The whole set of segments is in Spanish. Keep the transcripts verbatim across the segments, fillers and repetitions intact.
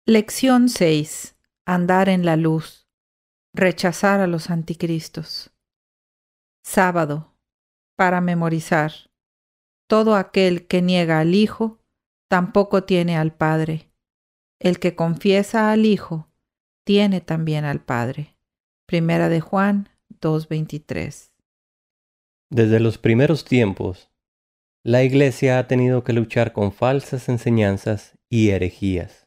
Lección seis. Andar en la luz. Rechazar a los anticristos. Sábado. Para memorizar. Todo aquel que niega al Hijo, tampoco tiene al Padre. El que confiesa al Hijo, tiene también al Padre. Primera de Juan dos veintitrés. Desde los primeros tiempos, la Iglesia ha tenido que luchar con falsas enseñanzas y herejías.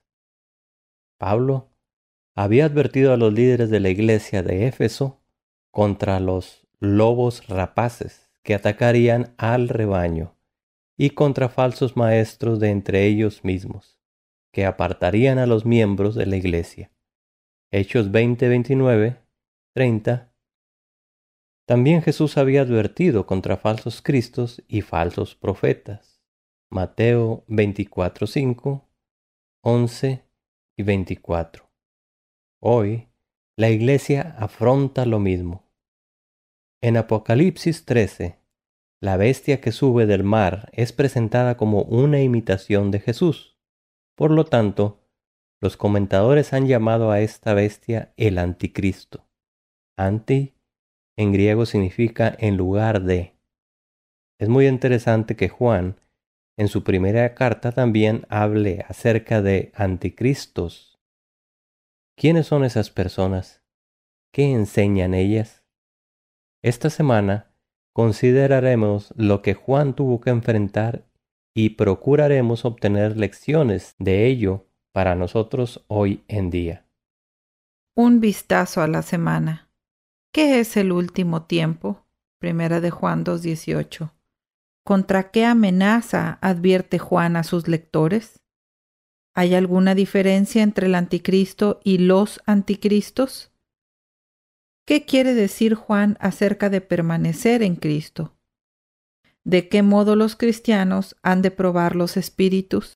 Pablo había advertido a los líderes de la Iglesia de Éfeso contra los lobos rapaces que atacarían al rebaño y contra falsos maestros de entre ellos mismos, que apartarían a los miembros de la Iglesia. Hechos veinte, veintinueve, treinta. También Jesús había advertido contra falsos cristos y falsos profetas. Mateo veinticuatro, cinco, once y veinticuatro. Hoy, la Iglesia afronta lo mismo. En Apocalipsis trece, la bestia que sube del mar es presentada como una imitación de Jesús. Por lo tanto, los comentadores han llamado a esta bestia el anticristo. Anti en griego significa en lugar de. Es muy interesante que Juan, en su primera carta, también hable acerca de anticristos. ¿Quiénes son esas personas? ¿Qué enseñan ellas? Esta semana consideraremos lo que Juan tuvo que enfrentar y procuraremos obtener lecciones de ello para nosotros hoy en día. Un vistazo a la semana. ¿Qué es el último tiempo? Primera de Juan dos dieciocho. ¿Contra qué amenaza advierte Juan a sus lectores? ¿Hay alguna diferencia entre el anticristo y los anticristos? ¿Qué quiere decir Juan acerca de permanecer en Cristo? ¿De qué modo los cristianos han de probar los espíritus?